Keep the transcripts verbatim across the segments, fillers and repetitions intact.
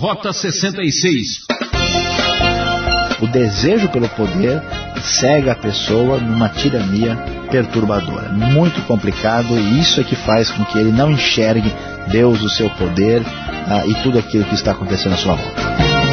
Rota sessenta e seis. O desejo pelo poder cega a pessoa numa tirania perturbadora. Muito complicado, e isso é que faz com que ele não enxergue Deus, o seu poder ah, e tudo aquilo que está acontecendo à sua volta.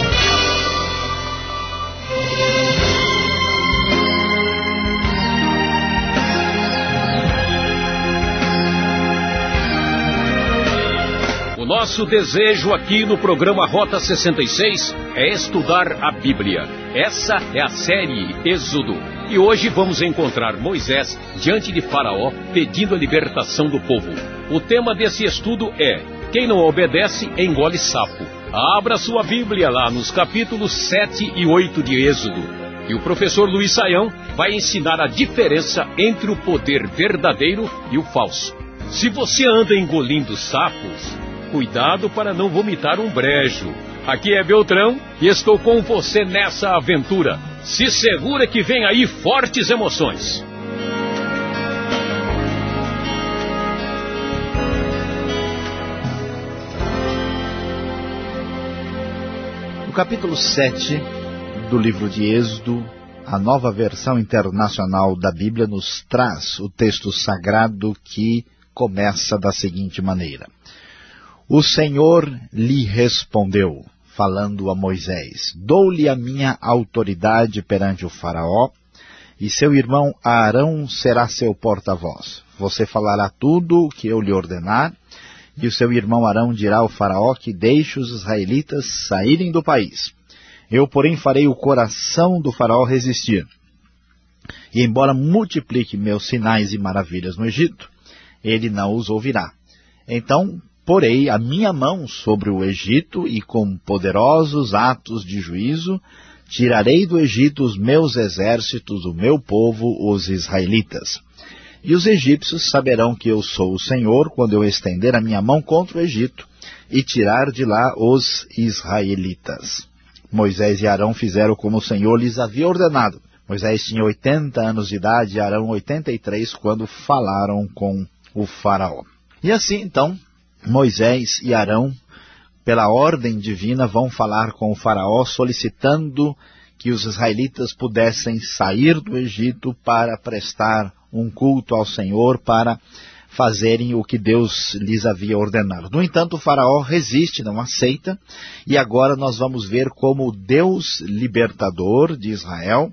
Nosso desejo aqui no programa Rota sessenta e seis é estudar a Bíblia. Essa é a série Êxodo. E hoje vamos encontrar Moisés diante de Faraó pedindo a libertação do povo. O tema desse estudo é: quem não obedece engole sapo. Abra sua Bíblia lá nos capítulos sete e oito de Êxodo. E o professor Luiz Saião vai ensinar a diferença entre o poder verdadeiro e o falso. Se você anda engolindo sapos, cuidado para não vomitar um brejo. Aqui é Beltrão e estou com você nessa aventura. Se segura que vem aí fortes emoções. No capítulo sete do livro de Êxodo, a Nova Versão Internacional da Bíblia nos traz o texto sagrado que começa da seguinte maneira: O Senhor lhe respondeu, falando a Moisés: Dou-lhe a minha autoridade perante o Faraó, e seu irmão Arão será seu porta-voz. Você falará tudo o que eu lhe ordenar, e o seu irmão Arão dirá ao Faraó que deixe os israelitas saírem do país. Eu, porém, farei o coração do Faraó resistir. E embora multiplique meus sinais e maravilhas no Egito, ele não os ouvirá. Então porei a minha mão sobre o Egito e com poderosos atos de juízo tirarei do Egito os meus exércitos, o meu povo, os israelitas. E os egípcios saberão que eu sou o Senhor quando eu estender a minha mão contra o Egito e tirar de lá os israelitas. Moisés e Arão fizeram como o Senhor lhes havia ordenado. Moisés tinha oitenta anos de idade e Arão oitenta e três quando falaram com o Faraó. E assim, então, Moisés e Arão, pela ordem divina, vão falar com o Faraó, solicitando que os israelitas pudessem sair do Egito para prestar um culto ao Senhor, para fazerem o que Deus lhes havia ordenado. No entanto, o Faraó resiste, não aceita, e agora nós vamos ver como o Deus libertador de Israel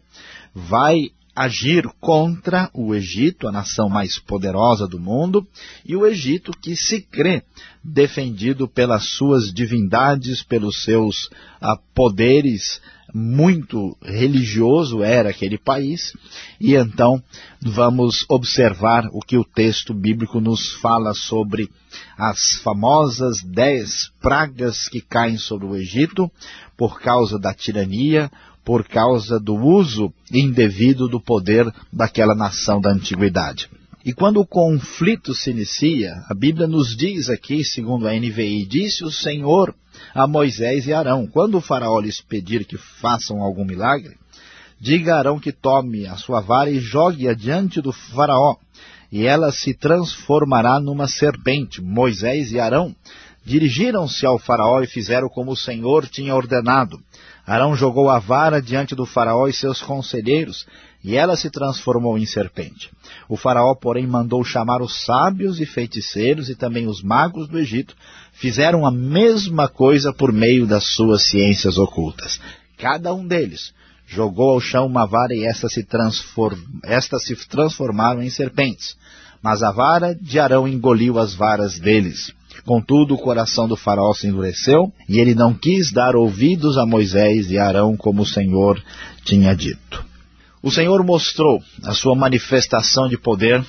vai agir contra o Egito, a nação mais poderosa do mundo, e o Egito que se crê defendido pelas suas divindades, pelos seus ah, poderes. Muito religioso era aquele país, e então vamos observar o que o texto bíblico nos fala sobre as famosas dez pragas que caem sobre o Egito por causa da tirania, por causa do uso indevido do poder daquela nação da antiguidade. E quando o conflito se inicia, a Bíblia nos diz aqui, segundo a N V I, disse o Senhor a Moisés e Arão: quando o Faraó lhes pedir que façam algum milagre, diga a Arão que tome a sua vara e jogue-a diante do Faraó, e ela se transformará numa serpente. Moisés e Arão dirigiram-se ao Faraó e fizeram como o Senhor tinha ordenado. Arão jogou a vara diante do Faraó e seus conselheiros, e ela se transformou em serpente. O Faraó, porém, mandou chamar os sábios e feiticeiros e também os magos do Egito. Fizeram a mesma coisa por meio das suas ciências ocultas. Cada um deles jogou ao chão uma vara e estas se, transform... estas se transformaram em serpentes. Mas a vara de Arão engoliu as varas deles. Contudo, o coração do Faraó se endureceu, e ele não quis dar ouvidos a Moisés e Arão como o Senhor tinha dito. O Senhor mostrou a sua manifestação de poder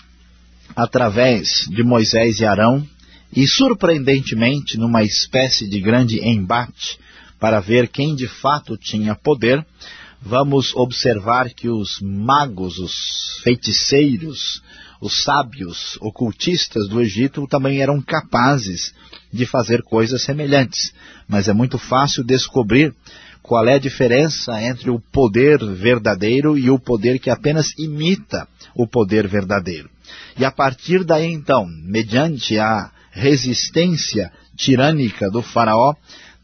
através de Moisés e Arão, e surpreendentemente, numa espécie de grande embate para ver quem de fato tinha poder, vamos observar que os magos, os feiticeiros, os sábios ocultistas do Egito também eram capazes de fazer coisas semelhantes. Mas é muito fácil descobrir qual é a diferença entre o poder verdadeiro e o poder que apenas imita o poder verdadeiro. E a partir daí, então, mediante a resistência tirânica do Faraó,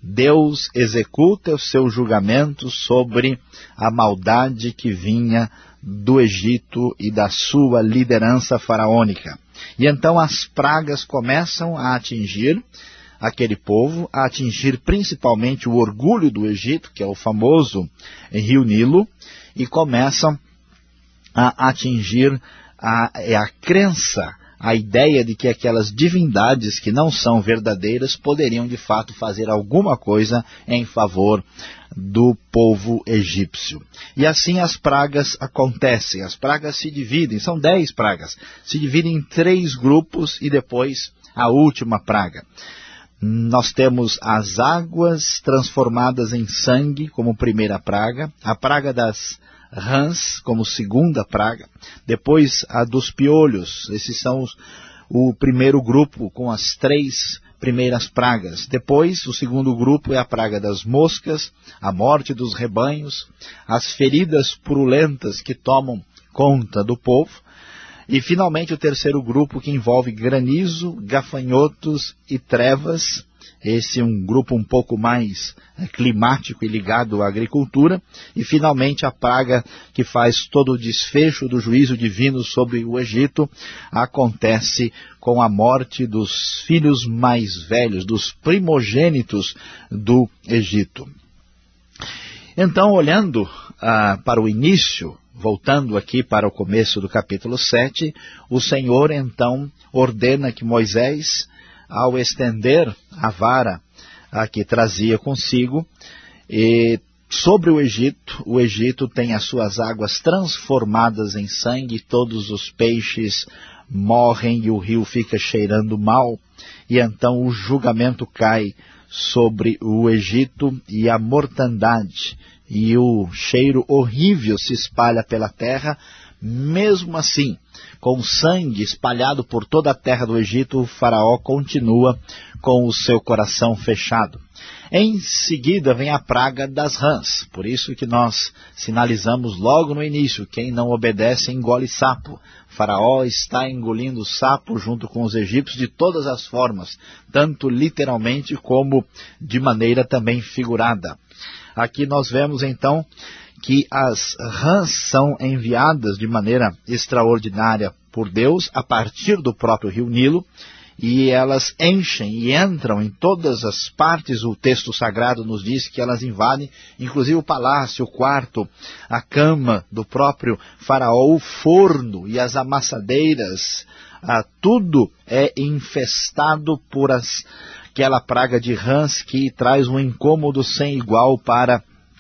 Deus executa os seus julgamentos sobre a maldade que vinha do Egito e da sua liderança faraônica. E então as pragas começam a atingir aquele povo, a atingir principalmente o orgulho do Egito, que é o famoso rio Nilo, e começam a atingir a, a crença, a ideia de que aquelas divindades que não são verdadeiras poderiam de fato fazer alguma coisa em favor do povo egípcio. E assim as pragas acontecem, as pragas se dividem, são dez pragas, se dividem em três grupos e depois a última praga. Nós temos as águas transformadas em sangue como primeira praga, a praga das rãs como segunda praga, depois a dos piolhos, esses são os, o primeiro grupo com as três primeiras pragas. Depois o segundo grupo é a praga das moscas, a morte dos rebanhos, as feridas purulentas que tomam conta do povo, e finalmente o terceiro grupo que envolve granizo, gafanhotos e trevas. Esse é um grupo um pouco mais é, climático e ligado à agricultura. E finalmente a praga que faz todo o desfecho do juízo divino sobre o Egito acontece com a morte dos filhos mais velhos, dos primogênitos do Egito. Então, olhando ah, para o início, voltando aqui para o começo do capítulo sete, o Senhor então ordena que Moisés, ao estender a vara a que trazia consigo, e sobre o Egito, o Egito tem as suas águas transformadas em sangue, todos os peixes morrem e o rio fica cheirando mal, e então o julgamento cai sobre o Egito e a mortandade, e o cheiro horrível se espalha pela terra. Mesmo assim, com sangue espalhado por toda a terra do Egito, o faraó continua com o seu coração fechado. Em seguida vem a praga das rãs, por isso que nós sinalizamos logo no início, quem não obedece engole sapo. O faraó está engolindo sapo junto com os egípcios de todas as formas, tanto literalmente como de maneira também figurada. Aqui nós vemos então que as rãs são enviadas de maneira extraordinária por Deus a partir do próprio rio Nilo, e elas enchem e entram em todas as partes. O texto sagrado nos diz que elas invadem, inclusive o palácio, o quarto, a cama do próprio faraó, o forno e as amassadeiras. Ah, tudo é infestado por as, aquela praga de rãs que traz um incômodo sem igual para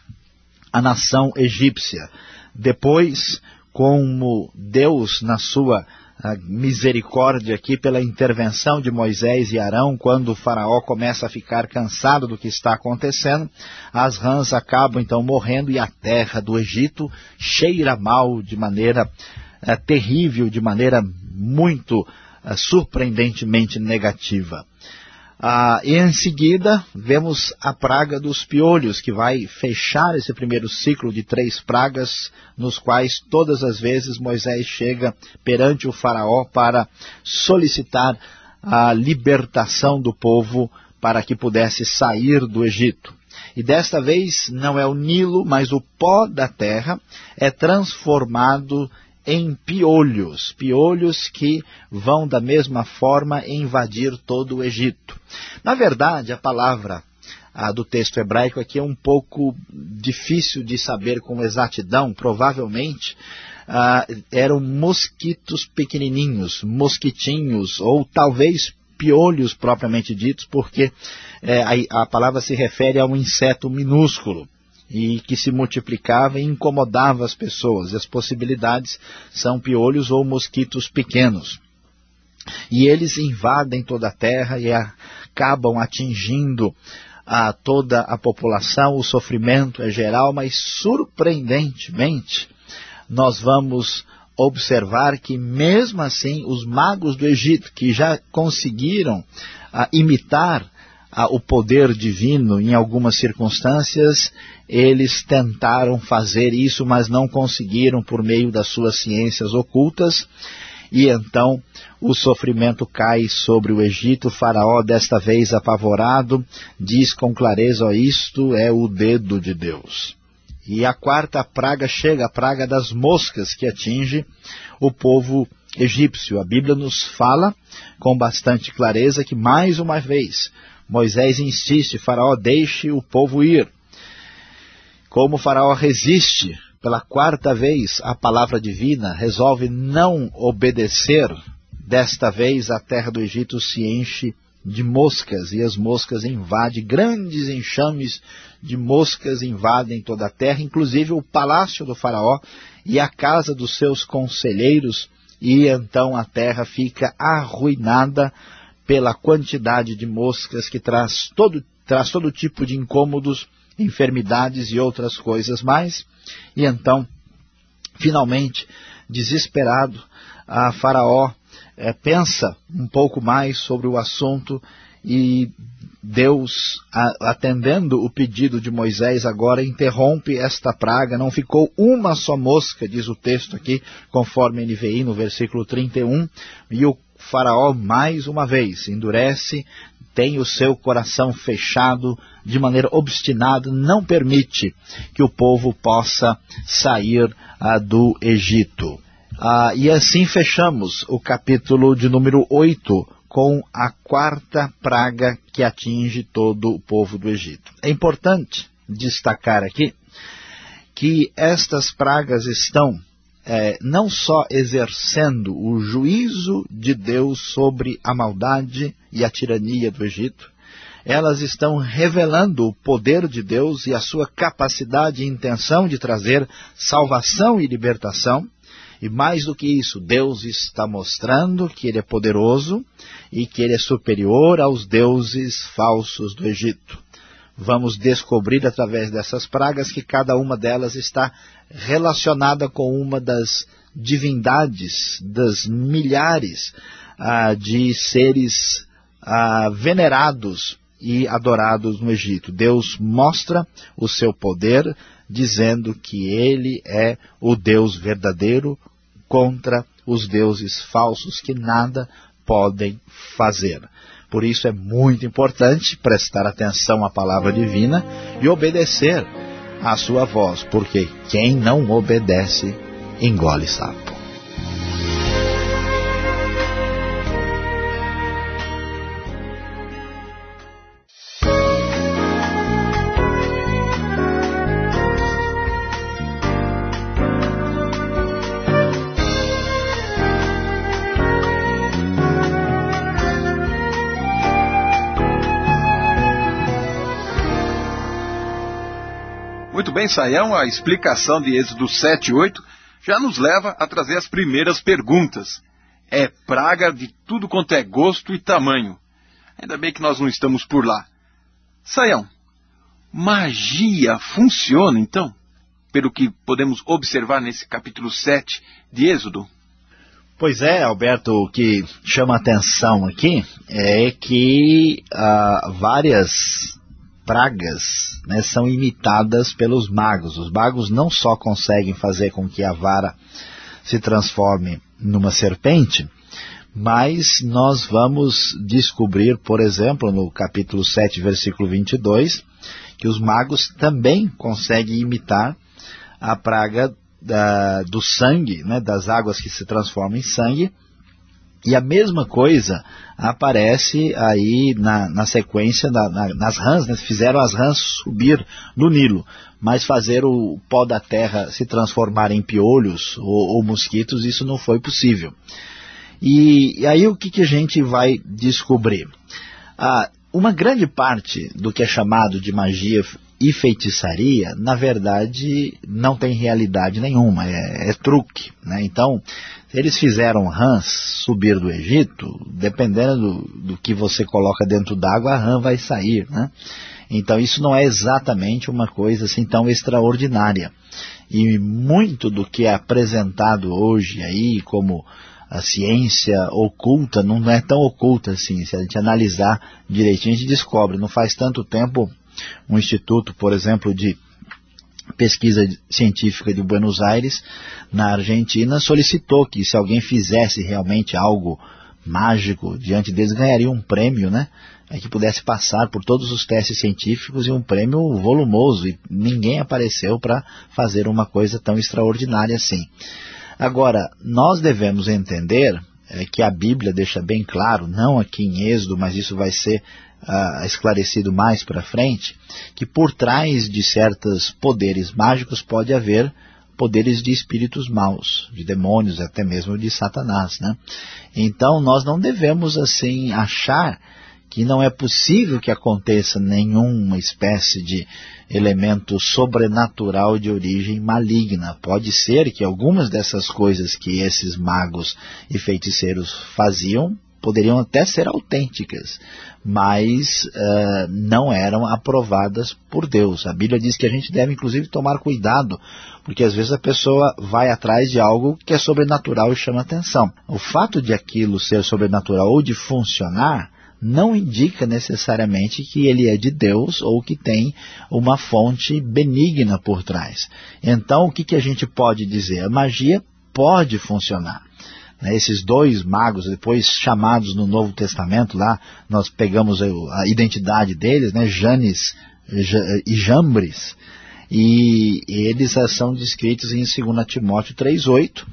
a nação egípcia. Depois, como Deus, na sua misericórdia aqui, pela intervenção de Moisés e Arão, quando o faraó começa a ficar cansado do que está acontecendo, as rãs acabam então morrendo e a terra do Egito cheira mal de maneira é, terrível, de maneira muito é, surpreendentemente negativa. Ah, e em seguida vemos a praga dos piolhos, que vai fechar esse primeiro ciclo de três pragas, nos quais todas as vezes Moisés chega perante o faraó para solicitar a libertação do povo para que pudesse sair do Egito. E desta vez não é o Nilo, mas o pó da terra é transformado em piolhos, piolhos que vão da mesma forma invadir todo o Egito. Na verdade, a palavra a do texto hebraico aqui é um pouco difícil de saber com exatidão. Provavelmente ah, eram mosquitos pequenininhos, mosquitinhos, ou talvez piolhos propriamente ditos, porque eh, a, a palavra se refere a um inseto minúsculo e que se multiplicava e incomodava as pessoas. E as possibilidades são piolhos ou mosquitos pequenos. E eles invadem toda a terra e acabam atingindo a toda a população. O sofrimento é geral, mas surpreendentemente nós vamos observar que mesmo assim os magos do Egito, que já conseguiram a, imitar a, o poder divino em algumas circunstâncias, eles tentaram fazer isso, mas não conseguiram por meio das suas ciências ocultas. e então o sofrimento cai sobre o Egito. O faraó, desta vez apavorado, diz com clareza: ó, isto é o dedo de Deus. E a quarta praga chega, a praga das moscas, que atinge o povo egípcio. A Bíblia nos fala com bastante clareza que, mais uma vez, Moisés insiste: faraó, deixe o povo ir. Como o faraó resiste pela quarta vez à palavra divina, resolve não obedecer, desta vez a terra do Egito se enche de moscas, e as moscas invadem, grandes enxames de moscas invadem toda a terra, inclusive o palácio do faraó e a casa dos seus conselheiros, e então a terra fica arruinada pela quantidade de moscas que traz todo, traz todo tipo de incômodos, enfermidades e outras coisas mais. E então, finalmente, desesperado, a faraó é, pensa um pouco mais sobre o assunto, e Deus, a, atendendo o pedido de Moisés, agora interrompe esta praga. Não ficou uma só mosca, diz o texto aqui, conforme N V I, no versículo trinta e um, e o faraó, mais uma vez, endurece, tem o seu coração fechado, de maneira obstinada, não permite que o povo possa sair ah, do Egito. Ah, e assim fechamos o capítulo de número oito, com a quarta praga que atinge todo o povo do Egito. É importante destacar aqui que estas pragas estão é, não só exercendo o juízo de Deus sobre a maldade e a tirania do Egito, elas estão revelando o poder de Deus e a sua capacidade e intenção de trazer salvação e libertação. E mais do que isso, Deus está mostrando que Ele é poderoso e que Ele é superior aos deuses falsos do Egito. Vamos descobrir através dessas pragas que cada uma delas está relacionada com uma das divindades, das milhares ah, de seres ah, venerados e adorados no Egito. Deus mostra o seu poder, dizendo que Ele é o Deus verdadeiro contra os deuses falsos, que nada podem fazer. Por isso é muito importante prestar atenção à palavra divina e obedecer à sua voz, porque quem não obedece engole sapo. Muito bem, Saião, a explicação de Êxodo sete e oito já nos leva a trazer as primeiras perguntas. É praga de tudo quanto é gosto e tamanho. Ainda bem que nós não estamos por lá. Saião, magia funciona então? Pelo que podemos observar nesse capítulo sete de Êxodo? Pois é, Alberto, o que chama a atenção aqui é que ah, várias pragas, né, são imitadas pelos magos. Os magos não só conseguem fazer com que a vara se transforme numa serpente, mas nós vamos descobrir, por exemplo, no capítulo sete, versículo vinte e dois, que os magos também conseguem imitar a praga da, do sangue, né, das águas que se transformam em sangue. E a mesma coisa aparece aí na, na sequência, na, na, nas rãs, né? Fizeram as rãs subir no Nilo, mas fazer o pó da terra se transformar em piolhos ou, ou mosquitos, isso não foi possível. E, e aí o que, que a gente vai descobrir? Ah, uma grande parte do que é chamado de magia e feitiçaria, na verdade, não tem realidade nenhuma, é, é truque, né? Então, eles fizeram rãs subir do Egito, dependendo do, do que você coloca dentro d'água, a rã vai sair, né? Então isso não é exatamente uma coisa assim tão extraordinária. E muito do que é apresentado hoje aí como a ciência oculta, não é tão oculta assim. Se a gente analisar direitinho, a gente descobre. Não faz tanto tempo, um instituto, por exemplo, de pesquisa científica de Buenos Aires, na Argentina, solicitou que se alguém fizesse realmente algo mágico diante deles, ganharia um prêmio, né? É que pudesse passar por todos os testes científicos e um prêmio volumoso, e ninguém apareceu para fazer uma coisa tão extraordinária assim. Agora, nós devemos entender é, que a Bíblia deixa bem claro, não aqui em Êxodo, mas isso vai ser ah, esclarecido mais para frente, que por trás de certos poderes mágicos pode haver poderes de espíritos maus, de demônios, até mesmo de Satanás, né? Então nós não devemos assim achar que não é possível que aconteça nenhuma espécie de elemento sobrenatural de origem maligna. Pode ser que algumas dessas coisas que esses magos e feiticeiros faziam poderiam até ser autênticas, mas uh, não eram aprovadas por Deus. A Bíblia diz que a gente deve inclusive tomar cuidado, porque às vezes a pessoa vai atrás de algo que é sobrenatural e chama atenção. O fato de aquilo ser sobrenatural ou de funcionar não indica necessariamente que ele é de Deus ou que tem uma fonte benigna por trás. Então, o que, que a gente pode dizer? A magia pode funcionar. Né, esses dois magos, depois chamados no Novo Testamento, lá nós pegamos a, a identidade deles, né, Janes e Jambres, e eles são descritos em dois Timóteo três, oito,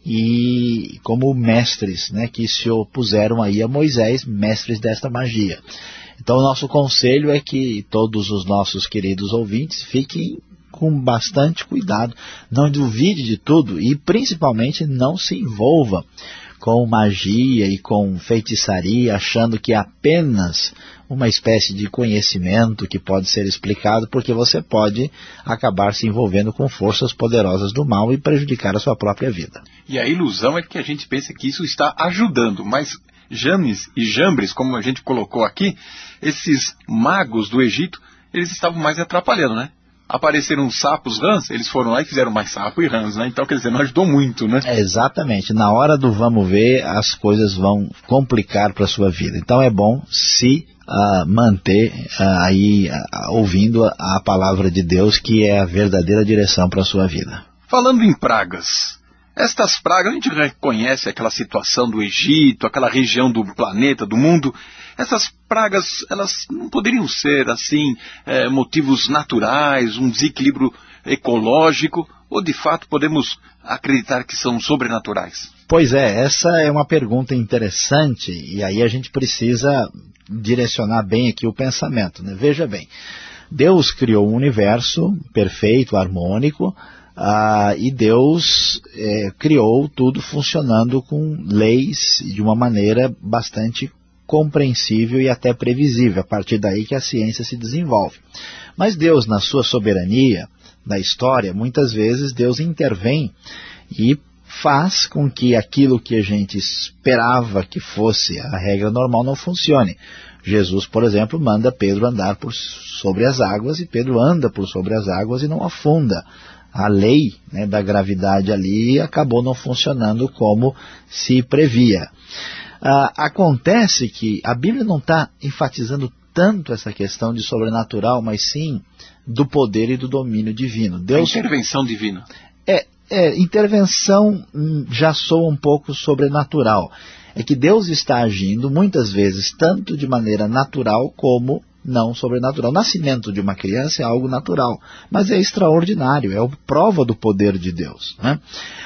e como mestres, né, que se opuseram aí a Moisés, mestres desta magia. Então o nosso conselho é que todos os nossos queridos ouvintes fiquem com bastante cuidado, não duvide de tudo e principalmente não se envolva com magia e com feitiçaria, achando que é apenas uma espécie de conhecimento que pode ser explicado, porque você pode acabar se envolvendo com forças poderosas do mal e prejudicar a sua própria vida. E a ilusão é que a gente pensa que isso está ajudando, mas Janes e Jambres, como a gente colocou aqui, esses magos do Egito, eles estavam mais atrapalhando, né? Apareceram sapos, rãs, eles foram lá e fizeram mais sapo e rãs, né? Então, quer dizer, não ajudou muito, né? É, exatamente. Na hora do vamos ver, as coisas vão complicar para a sua vida. Então, é bom se uh, manter uh, aí uh, ouvindo a, a palavra de Deus, que é a verdadeira direção para a sua vida. Falando em pragas, estas pragas, a gente reconhece aquela situação do Egito, aquela região do planeta, do mundo. Essas pragas, elas não poderiam ser, assim, é, motivos naturais, um desequilíbrio ecológico, ou de fato podemos acreditar que são sobrenaturais? Pois é, essa é uma pergunta interessante, e aí a gente precisa direcionar bem aqui o pensamento, né? Veja bem, Deus criou um universo perfeito, harmônico, Ah, e Deus é, criou tudo funcionando com leis de uma maneira bastante compreensível e até previsível, a partir daí que a ciência se desenvolve. Mas Deus, na sua soberania da história, muitas vezes Deus intervém e faz com que aquilo que a gente esperava que fosse a regra normal não funcione. Jesus, por exemplo, manda Pedro andar por sobre as águas, e Pedro anda por sobre as águas e não afunda. A lei, né, da gravidade ali acabou não funcionando como se previa. Ah, acontece que a Bíblia não está enfatizando tanto essa questão de sobrenatural, mas sim do poder e do domínio divino. Deus, a intervenção divina. É, é, intervenção já soa um pouco sobrenatural. É que Deus está agindo muitas vezes tanto de maneira natural como não sobrenatural. O nascimento de uma criança é algo natural, mas é extraordinário, é a prova do poder de Deus, né?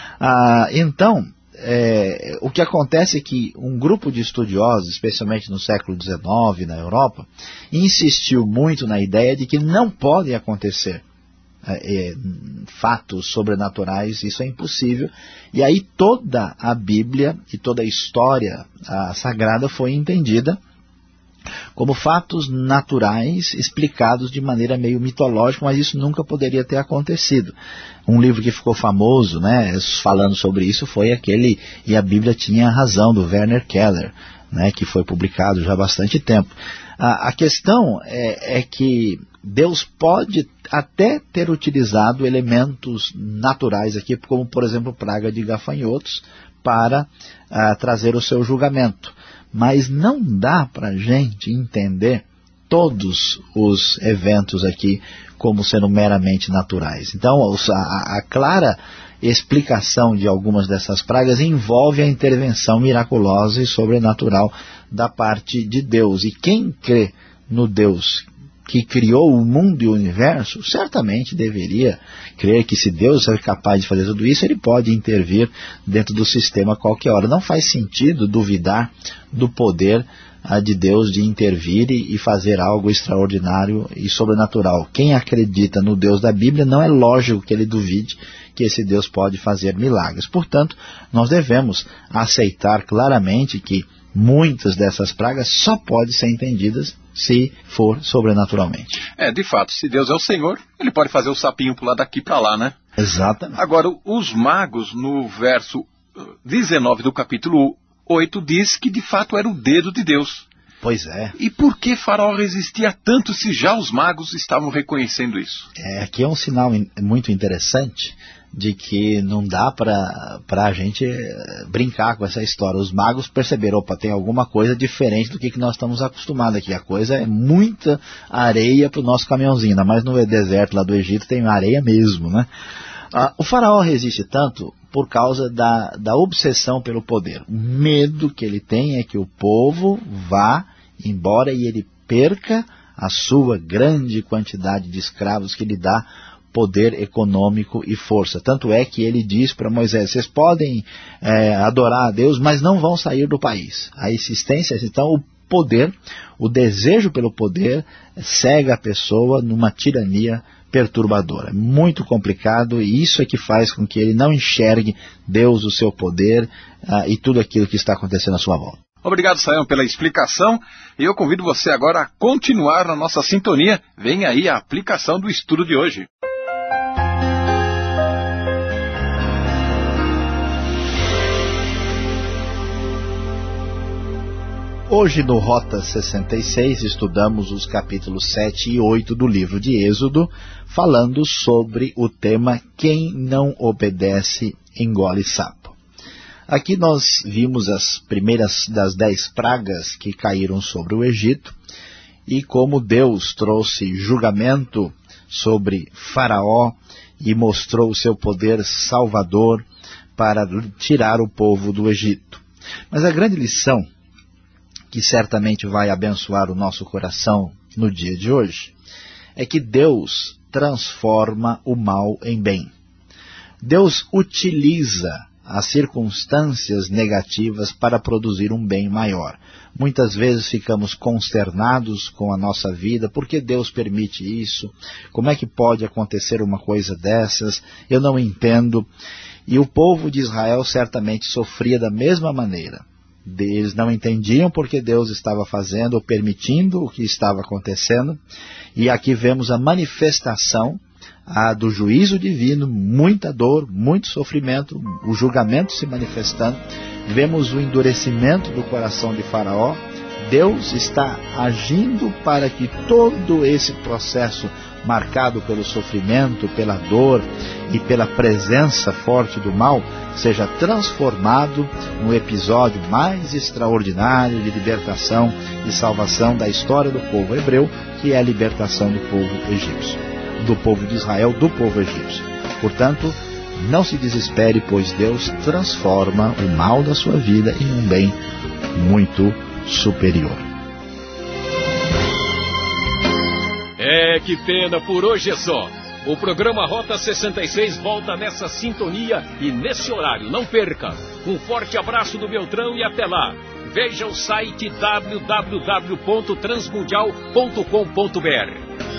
Ah, então, é, o que acontece é que um grupo de estudiosos, especialmente no século dezenove na Europa, insistiu muito na ideia de que não podem acontecer é, é, fatos sobrenaturais, isso é impossível, e aí toda a Bíblia e toda a história a sagrada foi entendida como fatos naturais explicados de maneira meio mitológica, mas isso nunca poderia ter acontecido. Um livro que ficou famoso, né, falando sobre isso, foi aquele E a Bíblia Tinha Razão, do Werner Keller, né, que foi publicado já há bastante tempo. A, a questão é, é que Deus pode até ter utilizado elementos naturais aqui, como por exemplo praga de gafanhotos, para a, trazer o seu julgamento. Mas não dá para a gente entender todos os eventos aqui como sendo meramente naturais. Então, a, a clara explicação de algumas dessas pragas envolve a intervenção miraculosa e sobrenatural da parte de Deus. E quem crê no Deus que criou o mundo e o universo, certamente deveria crer que se Deus é capaz de fazer tudo isso, Ele pode intervir dentro do sistema a qualquer hora. Não faz sentido duvidar do poder ah, de Deus de intervir e, e fazer algo extraordinário e sobrenatural. Quem acredita no Deus da Bíblia, não é lógico que ele duvide que esse Deus pode fazer milagres. Portanto, nós devemos aceitar claramente que muitas dessas pragas só podem ser entendidas se for sobrenaturalmente. É, de fato, se Deus é o Senhor, Ele pode fazer o sapinho pular daqui para lá, né? Exatamente. Agora, os magos, no verso dezenove do capítulo oito, diz que de fato era o dedo de Deus. Pois é. E por que Faraó resistia tanto se já os magos estavam reconhecendo isso? É, aqui é um sinal in, muito interessante de que não dá para a gente brincar com essa história. Os magos perceberam, opa, tem alguma coisa diferente do que, que nós estamos acostumados aqui. A coisa é muita areia para o nosso caminhãozinho, ainda mais no deserto lá do Egito tem areia mesmo, né? Ah, o faraó resiste tanto por causa da, da obsessão pelo poder. O medo que ele tem é que o povo vá embora e ele perca a sua grande quantidade de escravos que lhe dá poder econômico e força. Tanto é que ele diz para Moisés, vocês podem é, adorar a Deus, mas não vão sair do país. A existência, então o poder, o desejo pelo poder cega a pessoa numa tirania perturbadora. É muito complicado e isso é que faz com que ele não enxergue Deus, o seu poder uh, e tudo aquilo que está acontecendo à sua volta. Obrigado, Sayão, pela explicação. E eu convido você agora a continuar na nossa sintonia. Vem aí a aplicação do estudo de hoje. Hoje no Rota sessenta e seis estudamos os capítulos sete e oito do livro de Êxodo, falando sobre o tema Quem não obedece engole sapo. Aqui nós vimos as primeiras das dez pragas que caíram sobre o Egito e como Deus trouxe julgamento sobre Faraó e mostrou o seu poder salvador para tirar o povo do Egito. Mas a grande lição que certamente vai abençoar o nosso coração no dia de hoje, é que Deus transforma o mal em bem. Deus utiliza as circunstâncias negativas para produzir um bem maior. Muitas vezes ficamos consternados com a nossa vida, por que Deus permite isso? Como é que pode acontecer uma coisa dessas? Eu não entendo. E o povo de Israel certamente sofria da mesma maneira. Eles não entendiam porque Deus estava fazendo ou permitindo o que estava acontecendo. E aqui vemos a manifestação a, do juízo divino, muita dor, muito sofrimento, o julgamento se manifestando. Vemos o endurecimento do coração de Faraó. Deus está agindo para que todo esse processo marcado pelo sofrimento, pela dor e pela presença forte do mal, seja transformado no episódio mais extraordinário de libertação e salvação da história do povo hebreu, que é a libertação do povo egípcio, do povo de Israel, do povo egípcio. Portanto, não se desespere, pois Deus transforma o mal da sua vida em um bem muito superior. É, que pena, por hoje é só. O programa Rota sessenta e seis volta nessa sintonia e nesse horário, não perca. Um forte abraço do Beltrão e até lá. Veja o site w w w ponto transmundial ponto com ponto b r.